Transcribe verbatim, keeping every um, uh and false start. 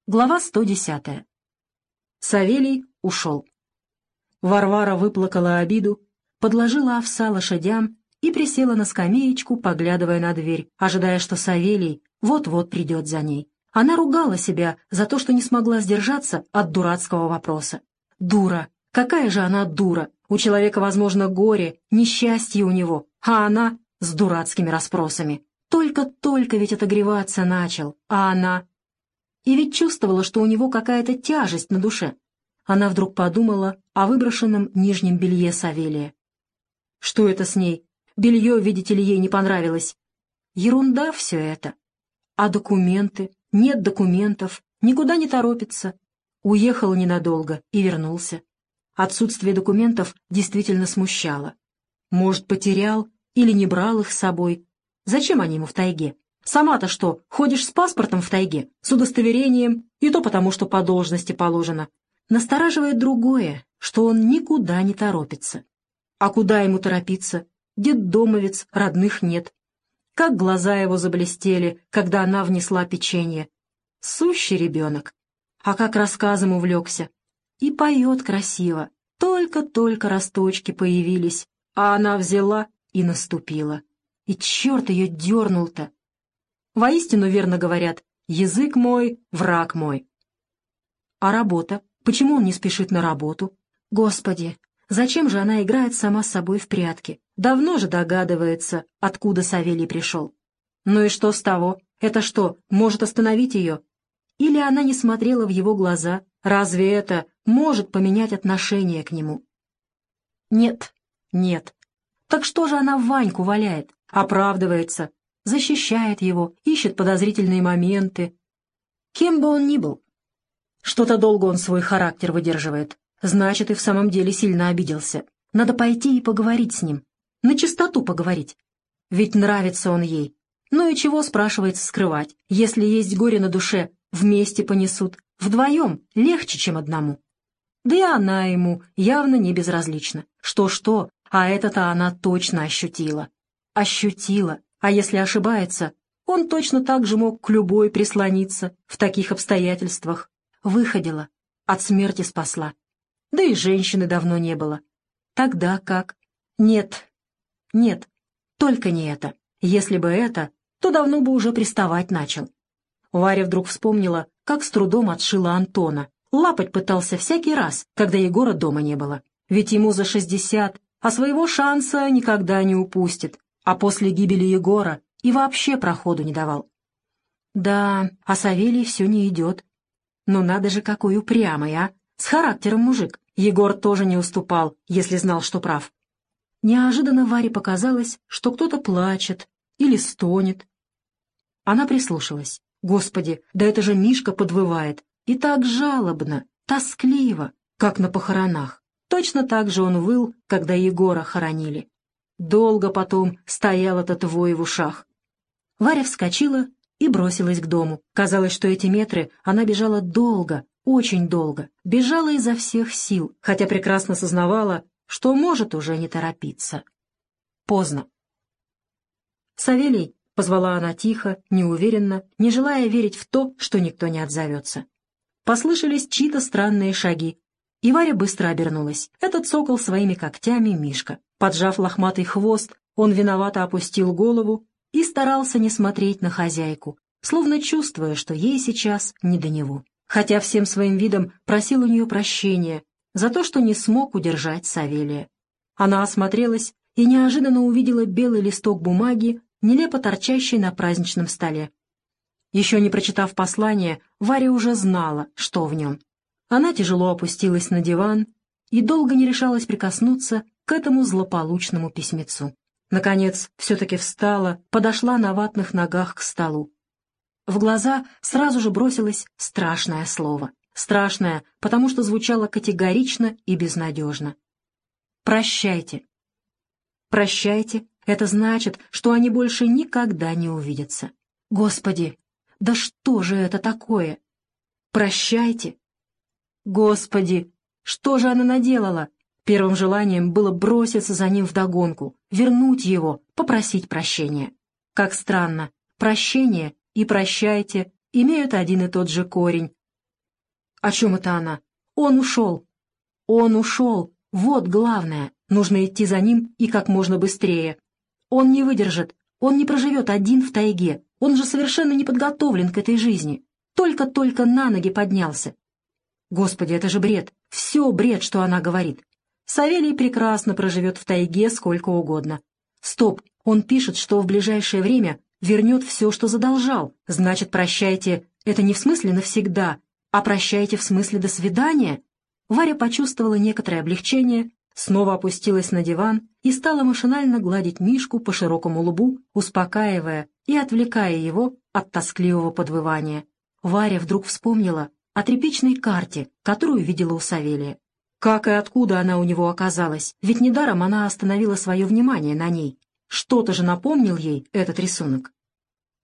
Глава сто десятая. Савелий ушел. Варвара выплакала обиду, подложила овса лошадям и присела на скамеечку, поглядывая на дверь, ожидая, что Савелий вот-вот придет за ней. Она ругала себя за то, что не смогла сдержаться от дурацкого вопроса. Дура! Какая же она дура! У человека, возможно, горе, несчастье у него, а она с дурацкими расспросами. Только-только ведь отогреваться начал, а она... И ведь чувствовала, что у него какая-то тяжесть на душе. Она вдруг подумала о выброшенном нижнем белье Савелия. Что это с ней? Белье, видите ли, ей не понравилось. Ерунда все это. А документы? Нет документов. Никуда не торопится. Уехал ненадолго и вернулся. Отсутствие документов действительно смущало. Может, потерял или не брал их с собой. Зачем они ему в тайге? Сама-то что, ходишь с паспортом в тайге, с удостоверением, и то потому, что по должности положено. Настораживает другое, что он никуда не торопится. А куда ему торопиться? Детдомовец, родных нет. Как глаза его заблестели, когда она внесла печенье. Сущий ребенок. А как рассказом увлекся. И поет красиво. Только-только росточки появились, а она взяла и наступила. И черт ее дернул-то. Воистину верно говорят: язык мой, враг мой. А работа? Почему он не спешит на работу? Господи, зачем же она играет сама с собой в прятки? Давно же догадывается, откуда Савелий пришел. Ну и что с того? Это что, может остановить ее? Или она не смотрела в его глаза? Разве это может поменять отношение к нему? Нет, нет. Так что же она Ваньку валяет? Оправдывается. Защищает его, ищет подозрительные моменты. Кем бы он ни был. Что-то долго он свой характер выдерживает. Значит, и в самом деле сильно обиделся. Надо пойти и поговорить с ним. На чистоту поговорить. Ведь нравится он ей. Ну и чего, спрашивается, скрывать? Если есть горе на душе, вместе понесут. Вдвоем легче, чем одному. Да и она ему явно не безразлична. Что-что, а это-то она точно ощутила. Ощутила. А если ошибается, он точно так же мог к любой прислониться в таких обстоятельствах. Выходила, от смерти спасла. Да и женщины давно не было. Тогда как? Нет, нет, только не это. Если бы это, то давно бы уже приставать начал. Варя вдруг вспомнила, как с трудом отшила Антона. Лапать пытался всякий раз, когда Егора дома не было. Ведь ему за шестьдесят, а своего шанса никогда не упустит. А после гибели Егора и вообще проходу не давал. Да, а Савелий все не идет. Но надо же, какой упрямый, а! С характером мужик. Егор тоже не уступал, если знал, что прав. Неожиданно Варе показалось, что кто-то плачет или стонет. Она прислушалась. Господи, да это же Мишка подвывает. И так жалобно, тоскливо, как на похоронах. Точно так же он выл, когда Егора хоронили. Долго потом стоял этот вой в ушах. Варя вскочила и бросилась к дому. Казалось, что эти метры она бежала долго, очень долго. Бежала изо всех сил, хотя прекрасно сознавала, что может уже не торопиться. Поздно. «Савелий», — позвала она тихо, неуверенно, не желая верить в то, что никто не отзовется. Послышались чьи-то странные шаги, и Варя быстро обернулась. Этот цокал своими когтями Мишка. Поджав лохматый хвост, он виновато опустил голову и старался не смотреть на хозяйку, словно чувствуя, что ей сейчас не до него. Хотя всем своим видом просил у нее прощения за то, что не смог удержать Савелия. Она осмотрелась и неожиданно увидела белый листок бумаги, нелепо торчащий на праздничном столе. Еще не прочитав послание, Варя уже знала, что в нем. Она тяжело опустилась на диван и долго не решалась прикоснуться к этому злополучному письмецу. Наконец, все-таки встала, подошла на ватных ногах к столу. В глаза сразу же бросилось страшное слово. Страшное, потому что звучало категорично и безнадежно. «Прощайте». «Прощайте» — это значит, что они больше никогда не увидятся. Господи, да что же это такое? «Прощайте». Господи, что же она наделала? Первым желанием было броситься за ним вдогонку, вернуть его, попросить прощения. Как странно, прощение и «прощайте» имеют один и тот же корень, О чем это она? Он ушел. Он ушел. Вот главное. Нужно идти за ним и как можно быстрее. Он не выдержит. Он не проживет один в тайге. Он же совершенно не подготовлен к этой жизни. Только-только на ноги поднялся. Господи, это же бред. Все бред, что она говорит. Савелий прекрасно проживет в тайге сколько угодно. Стоп, он пишет, что в ближайшее время вернет все, что задолжал. Значит, прощайте, это не в смысле навсегда, а прощайте в смысле до свидания. Варя почувствовала некоторое облегчение, снова опустилась на диван и стала машинально гладить Мишку по широкому лбу, успокаивая и отвлекая его от тоскливого подвывания. Варя вдруг вспомнила о тряпичной карте, которую видела у Савелия. Как и откуда она у него оказалась, ведь недаром она остановила свое внимание на ней. Что-то же напомнил ей этот рисунок.